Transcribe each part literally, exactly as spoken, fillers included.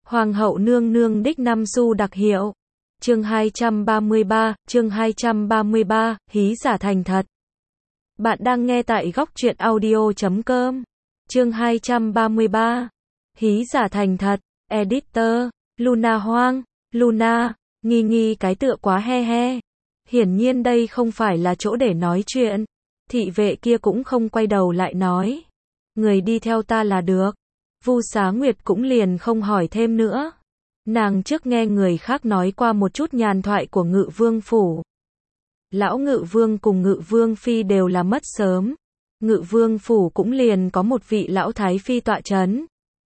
Hoàng hậu nương nương đích năm xu đặc hiệu. Chương hai trăm ba mươi ba, chương hai trăm ba mươi ba, hí giả thành thật. Bạn đang nghe tại góc truyện audio chấm com. Chương hai trăm ba mươi ba. Hí giả thành thật. Editor, Luna Hoang, Luna, nghi nghi cái tựa quá he he. Hiển nhiên đây không phải là chỗ để nói chuyện. Thị vệ kia cũng không quay đầu lại nói. Người đi theo ta là được. Vu Xá Nguyệt cũng liền không hỏi thêm nữa. Nàng trước nghe người khác nói qua một chút nhàn thoại của Ngự Vương phủ. Lão Ngự Vương cùng Ngự Vương phi đều là mất sớm. Ngự Vương phủ cũng liền có một vị lão thái phi tọa chấn.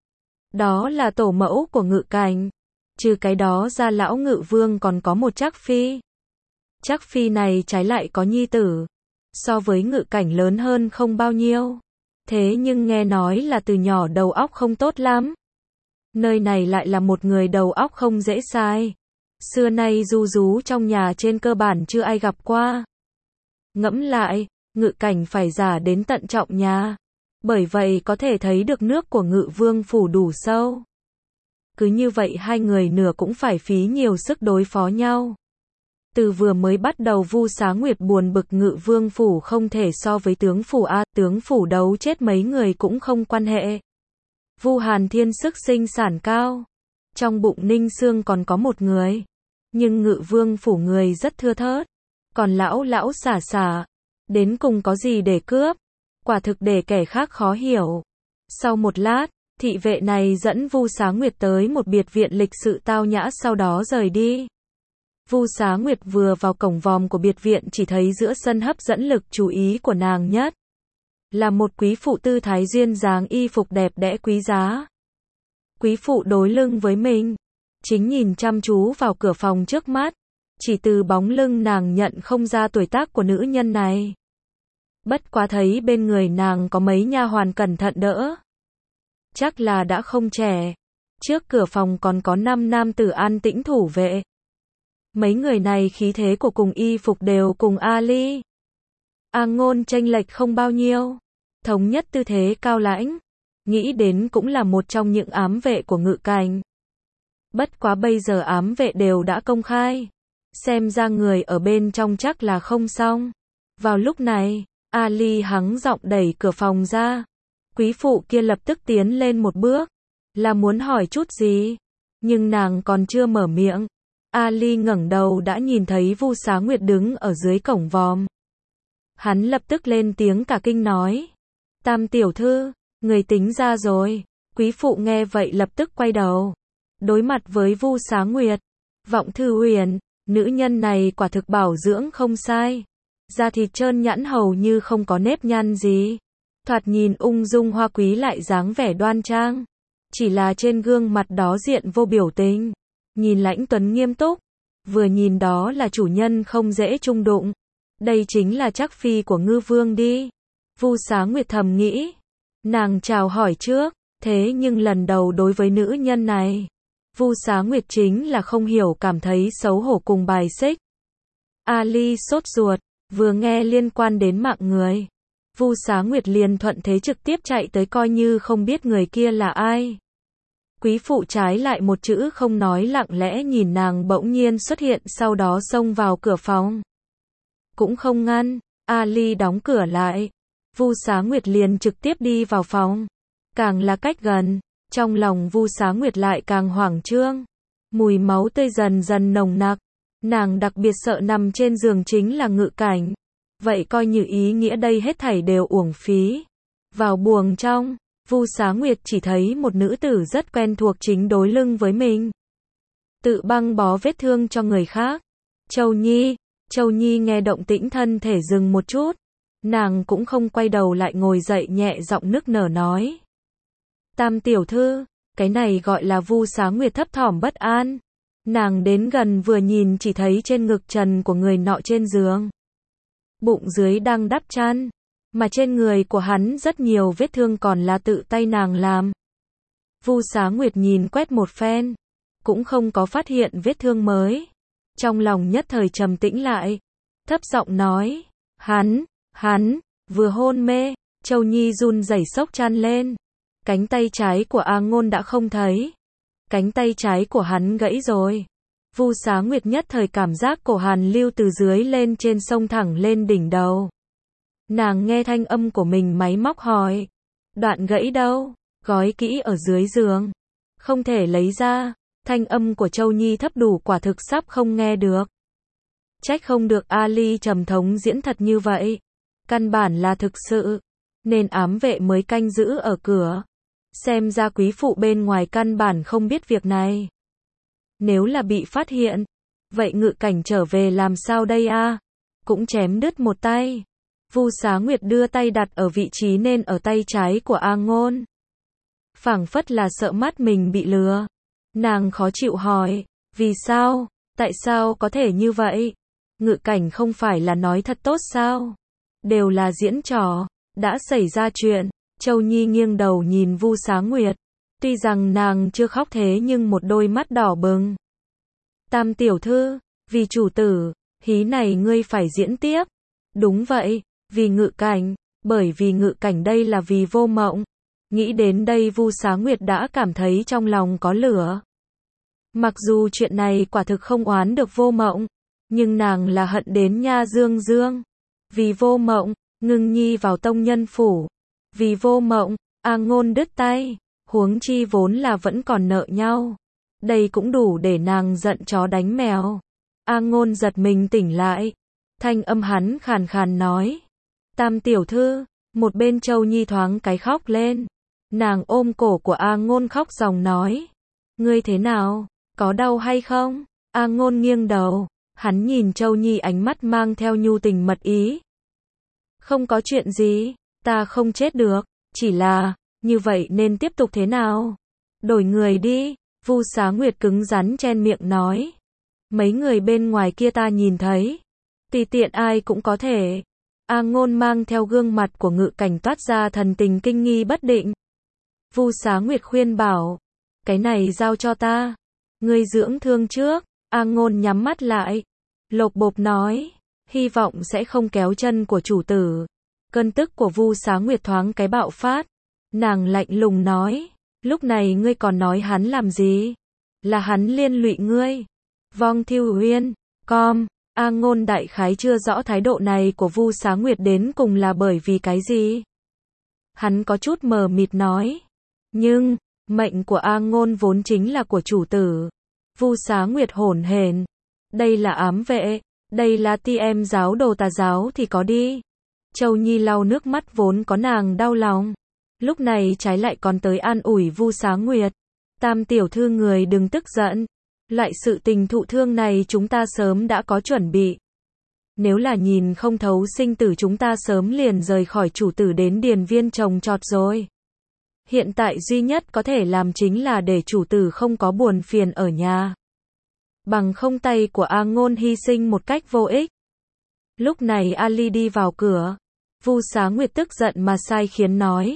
Đó là tổ mẫu của Ngự Cảnh. Trừ cái đó ra lão Ngự Vương còn có một Trác phi. Trác phi này trái lại có nhi tử. So với Ngự Cảnh lớn hơn không bao nhiêu. Thế nhưng nghe nói là từ nhỏ đầu óc không tốt lắm. Nơi này lại là một người đầu óc không dễ sai. Xưa nay du rú trong nhà trên cơ bản chưa ai gặp qua. Ngẫm lại, Ngự Cảnh phải giả đến tận trọng nhà. Bởi vậy có thể thấy được nước của Ngự Vương phủ đủ sâu. Cứ như vậy hai người nửa cũng phải phí nhiều sức đối phó nhau. Từ vừa mới bắt đầu Vu Xá Nguyệt buồn bực Ngự Vương phủ không thể so với tướng phủ a, tướng phủ đấu chết mấy người cũng không quan hệ. Vu Hàn Thiên sức sinh sản cao, trong bụng Ninh Xương còn có một người, nhưng Ngự Vương phủ người rất thưa thớt, còn lão lão xả xả, đến cùng có gì để cướp, quả thực để kẻ khác khó hiểu. Sau một lát, thị vệ này dẫn Vu Xá Nguyệt tới một biệt viện lịch sự tao nhã sau đó rời đi. Vu Xá Nguyệt vừa vào cổng vòm của biệt viện chỉ thấy giữa sân hấp dẫn lực chú ý của nàng nhất là một quý phụ tư thái duyên dáng y phục đẹp đẽ quý giá. Quý phụ đối lưng với mình, chính nhìn chăm chú vào cửa phòng trước mắt, chỉ từ bóng lưng nàng nhận không ra tuổi tác của nữ nhân này. Bất quá thấy bên người nàng có mấy nha hoàn cẩn thận đỡ. Chắc là đã không trẻ. Trước cửa phòng còn có năm nam tử an tĩnh thủ vệ. Mấy người này khí thế của cùng y phục đều cùng Ali. A Ngôn chênh lệch không bao nhiêu. Thống nhất tư thế cao lãnh. Nghĩ đến cũng là một trong những ám vệ của Ngự Cảnh. Bất quá bây giờ ám vệ đều đã công khai. Xem ra người ở bên trong chắc là không xong. Vào lúc này, Ali hắng giọng đẩy cửa phòng ra. Quý phụ kia lập tức tiến lên một bước. Là muốn hỏi chút gì. Nhưng nàng còn chưa mở miệng. Ali ngẩng đầu đã nhìn thấy Vu Xá Nguyệt đứng ở dưới cổng vòm. Hắn lập tức lên tiếng cả kinh nói. Tam tiểu thư, người tính ra rồi. Quý phụ nghe vậy lập tức quay đầu. Đối mặt với Vu Xá Nguyệt. Vọng Thư Huyền, nữ nhân này quả thực bảo dưỡng không sai. Da thịt trơn nhẵn hầu như không có nếp nhăn gì. Thoạt nhìn ung dung hoa quý lại dáng vẻ đoan trang. Chỉ là trên gương mặt đó diện vô biểu tình. Nhìn lãnh tuấn nghiêm túc, vừa nhìn đó là chủ nhân không dễ chung đụng. Đây chính là Trác phi của Ngư Vương đi. Vu Xá Nguyệt thầm nghĩ. Nàng chào hỏi trước, thế nhưng lần đầu đối với nữ nhân này, Vu Xá Nguyệt chính là không hiểu cảm thấy xấu hổ cùng bài xích. Ali sốt ruột, vừa nghe liên quan đến mạng người. Vu Xá Nguyệt liền thuận thế trực tiếp chạy tới coi như không biết người kia là ai. Quý phụ trái lại một chữ không nói lặng lẽ nhìn nàng bỗng nhiên xuất hiện sau đó xông vào cửa phòng. Cũng không ngăn, Ali đóng cửa lại. Vu Xá Nguyệt liền trực tiếp đi vào phòng. Càng là cách gần, trong lòng Vu Xá Nguyệt lại càng hoảng trương. Mùi máu tươi dần dần nồng nặc. Nàng đặc biệt sợ nằm trên giường chính là Ngự Cảnh. Vậy coi như ý nghĩa đây hết thảy đều uổng phí. Vào buồng trong, Vu Xá Nguyệt chỉ thấy một nữ tử rất quen thuộc chính đối lưng với mình. Tự băng bó vết thương cho người khác. Châu Nhi, Châu Nhi nghe động tĩnh thân thể dừng một chút. Nàng cũng không quay đầu lại ngồi dậy nhẹ giọng nức nở nói. Tam tiểu thư, cái này gọi là Vu Xá Nguyệt thấp thỏm bất an. Nàng đến gần vừa nhìn chỉ thấy trên ngực trần của người nọ trên giường. Bụng dưới đang đắp chăn. Mà trên người của hắn rất nhiều vết thương còn là tự tay nàng làm. Vu Xá Nguyệt nhìn quét một phen, cũng không có phát hiện vết thương mới. Trong lòng nhất thời trầm tĩnh lại, thấp giọng nói, hắn, hắn, vừa hôn mê. Châu Nhi run rẩy sốc chăn lên. Cánh tay trái của A Ngôn đã không thấy. Cánh tay trái của hắn gãy rồi. Vu Xá Nguyệt nhất thời cảm giác cổ hàn lưu từ dưới lên trên sông thẳng lên đỉnh đầu. Nàng nghe thanh âm của mình máy móc hỏi. Đoạn gãy đâu? Gói kỹ ở dưới giường. Không thể lấy ra. Thanh âm của Châu Nhi thấp đủ quả thực sắp không nghe được. Trách không được Ali trầm thống diễn thật như vậy. Căn bản là thực sự. Nên ám vệ mới canh giữ ở cửa. Xem ra quý phụ bên ngoài căn bản không biết việc này. Nếu là bị phát hiện, vậy Ngự Cảnh trở về làm sao đây a? Cũng chém đứt một tay. Vu Xá Nguyệt đưa tay đặt ở vị trí nên ở tay trái của A Ngôn. Phảng phất là sợ mắt mình bị lừa. Nàng khó chịu hỏi, vì sao? Tại sao có thể như vậy? Ngự Cảnh không phải là nói thật tốt sao? Đều là diễn trò, đã xảy ra chuyện. Châu Nhi nghiêng đầu nhìn Vu Xá Nguyệt. Tuy rằng nàng chưa khóc thế nhưng một đôi mắt đỏ bừng. Tam tiểu thư, vì chủ tử, hí này ngươi phải diễn tiếp. Đúng vậy, vì Ngự Cảnh, bởi vì Ngự Cảnh đây là vì Vô Mộng. Nghĩ đến đây Vu Xá Nguyệt đã cảm thấy trong lòng có lửa. Mặc dù chuyện này quả thực không oán được Vô Mộng, nhưng nàng là hận đến nha dương dương. Vì Vô Mộng, Ngưng Nhi vào tông nhân phủ. Vì Vô Mộng, A Ngôn đứt tay. Huống chi vốn là vẫn còn nợ nhau. Đây cũng đủ để nàng giận chó đánh mèo. A Ngôn giật mình tỉnh lại. Thanh âm hắn khàn khàn nói. Tam tiểu thư, một bên Châu Nhi thoáng cái khóc lên. Nàng ôm cổ của A Ngôn khóc ròng nói. Ngươi thế nào? Có đau hay không? A Ngôn nghiêng đầu. Hắn nhìn Châu Nhi ánh mắt mang theo nhu tình mật ý. Không có chuyện gì, ta không chết được. Chỉ là, như vậy nên tiếp tục thế nào? Đổi người đi. Vu Xá Nguyệt cứng rắn chen miệng nói. Mấy người bên ngoài kia ta nhìn thấy. Tùy tiện ai cũng có thể. A Ngôn mang theo gương mặt của Ngự Cảnh toát ra thần tình kinh nghi bất định. Vu Xá Nguyệt khuyên bảo. Cái này giao cho ta. Ngươi dưỡng thương trước. A Ngôn nhắm mắt lại. Lộc bộp nói. Hy vọng sẽ không kéo chân của chủ tử. Cơn tức của Vu Xá Nguyệt thoáng cái bạo phát. Nàng lạnh lùng nói. Lúc này ngươi còn nói hắn làm gì? Là hắn liên lụy ngươi. Vong Thiêu Uyên. Com. A Ngôn đại khái chưa rõ thái độ này của Vu Xá Nguyệt đến cùng là bởi vì cái gì. Hắn có chút mờ mịt nói. Nhưng, mệnh của A Ngôn vốn chính là của chủ tử. Vu Xá Nguyệt hổn hển. Đây là ám vệ. Đây là ti em giáo đồ tà giáo thì có đi. Châu Nhi lau nước mắt vốn có nàng đau lòng. Lúc này trái lại còn tới an ủi Vu Xá Nguyệt. Tam tiểu thư người đừng tức giận. Loại sự tình thụ thương này chúng ta sớm đã có chuẩn bị. Nếu là nhìn không thấu sinh tử chúng ta sớm liền rời khỏi chủ tử đến điền viên trồng trọt rồi. Hiện tại duy nhất có thể làm chính là để chủ tử không có buồn phiền ở nhà. Bằng không tay của A Ngôn hy sinh một cách vô ích. Lúc này Ali đi vào cửa. Vu Xá Nguyệt tức giận mà sai khiến nói.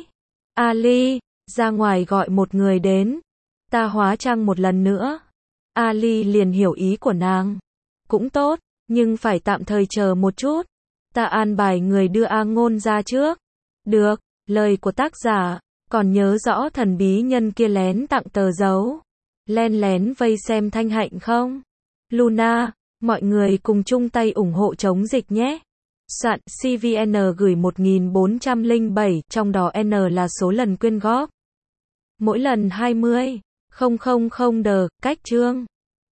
Ali, ra ngoài gọi một người đến. Ta hóa trang một lần nữa. Ali liền hiểu ý của nàng. Cũng tốt, nhưng phải tạm thời chờ một chút. Ta an bài người đưa A Ngôn ra trước. Được, lời của tác giả. Còn nhớ rõ thần bí nhân kia lén tặng tờ dấu. Len lén vây xem Thanh Hạnh không? Luna, mọi người cùng chung tay ủng hộ chống dịch nhé. Soạn xê vê en gửi một nghìn bốn trăm lẻ bảy, trong đó N là số lần quyên góp. Mỗi lần hai mươi nghìn không trăm đờ, cách chương.